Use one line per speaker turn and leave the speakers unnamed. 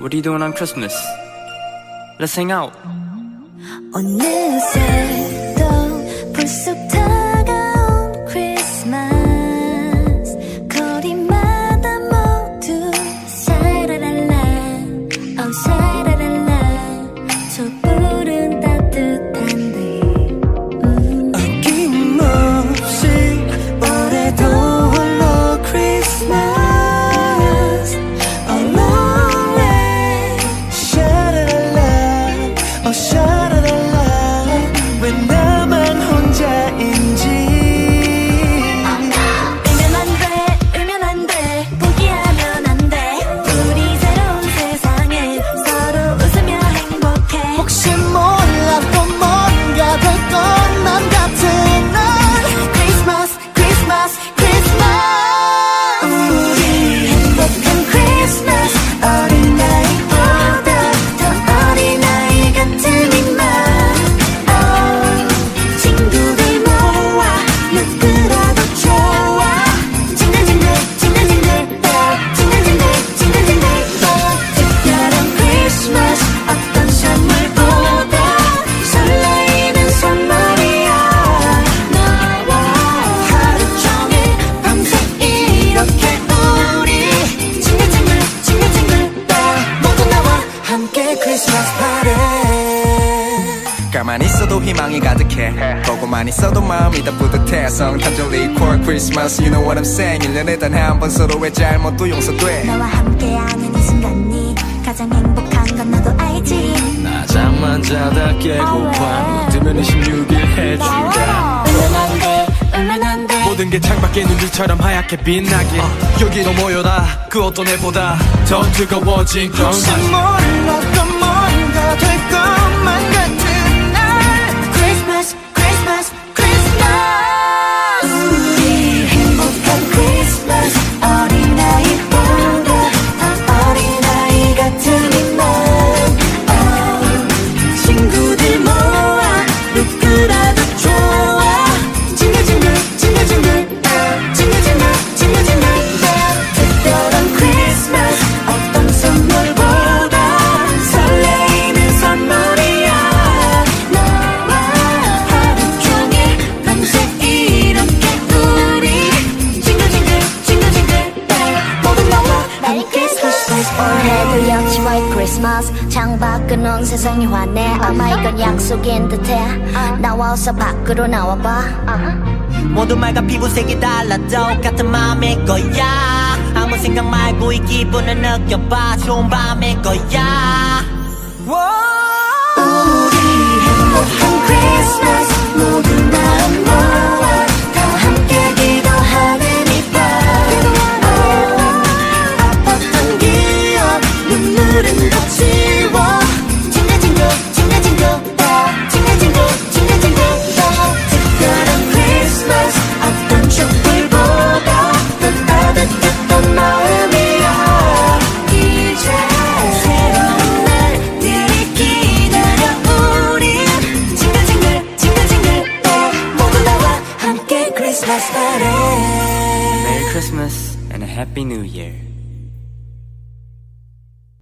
우리도 난 크리스마스. Let's hang out.
어느새 또 불쑥 다가온 크리스마스. 거리마다 모두 샤라랄라 oh 샤라랄라 촛불은 따뜻한데
어김없이 올해도 홀로 크리스마스 Alone 샤라랄라 oh 샤라랄라 왜 나만 혼자인지
울면 안 돼 포기하면 안 돼 우리 새로운 세상에 서로 웃으며 행복해
혹시 몰라도 뭔가 될 것만 같은 날
크리스마스 크리스마스 크리스마스 우리 행복한 크리스마스 어린아이보다 더 어린아이 같은 이맘 친구들 모아 누구라도 좋아 징글징글 징글징글 징글징글 징글징글 특별한 크리스마스 어떤 선물보다 설레이는 선물이야 너와 하루 종일 밤새 이렇게 우리 징글징글 징글징글 모두 나와 함께 크리스마스 파티
가만히 있어도 희망이 가득해 보고만 있어도 마음이 다 뿌듯해 성탄절이 콜 크리스마스 You know what I'm saying 1년에 단 한 번 서로의 잘못도 용서돼
너와 함께하는 이 순간이 가장 행복한 건 너도 알지
나 잠만 자다 깨고파 뜨면 26일 해줄까
울면 안돼
모든 게 창밖에 눈들처럼 하얗게 빛나게 여기로 모여라 그 어떤 애보다 더 뜨거워진 그런
혹시 몰라도 뭔가 될 것만 같은 날
크리스마스 크리스마스 크리스마스 우리 행복한 크리스마스 어린아이보다 더 어린아이 같은 이맘 친구들 모아 누구라도 좋아 징글징글 징글징글 징글징글 징글징글 특별한 크리스마스 어떤 선물보다 설레이는 선물이야 너와 하루 종일 밤새 이렇게 우리 징글징글 징글징글 모두 나와 메리 크리스마스 올해도 역시 화이트 크리스마스 창밖은 온 세상이 환해 아마 이건 약속인 듯해 나와 어서 밖으로 나와봐
모두 말과 피부색이 달라도 같은 마음일 거야 아무 생각 말고 이 기분을 느껴봐 좋은 밤일 거야
우리 행복한 크리스마스 모두 마음 모아 다 함께 기도하는 이밤 아팠던 기억 눈물은 다 지워 징글징글 징글징글 징글징글 징글징글 특별한 크리스마스 어떤 촛불보다 더 따뜻했던 마음이야 이제 새로운 날들이 기다려 우리 징글징글 징글징글 모두 나와 함께 크리스마스 파티
Merry Christmas and a Happy New Year.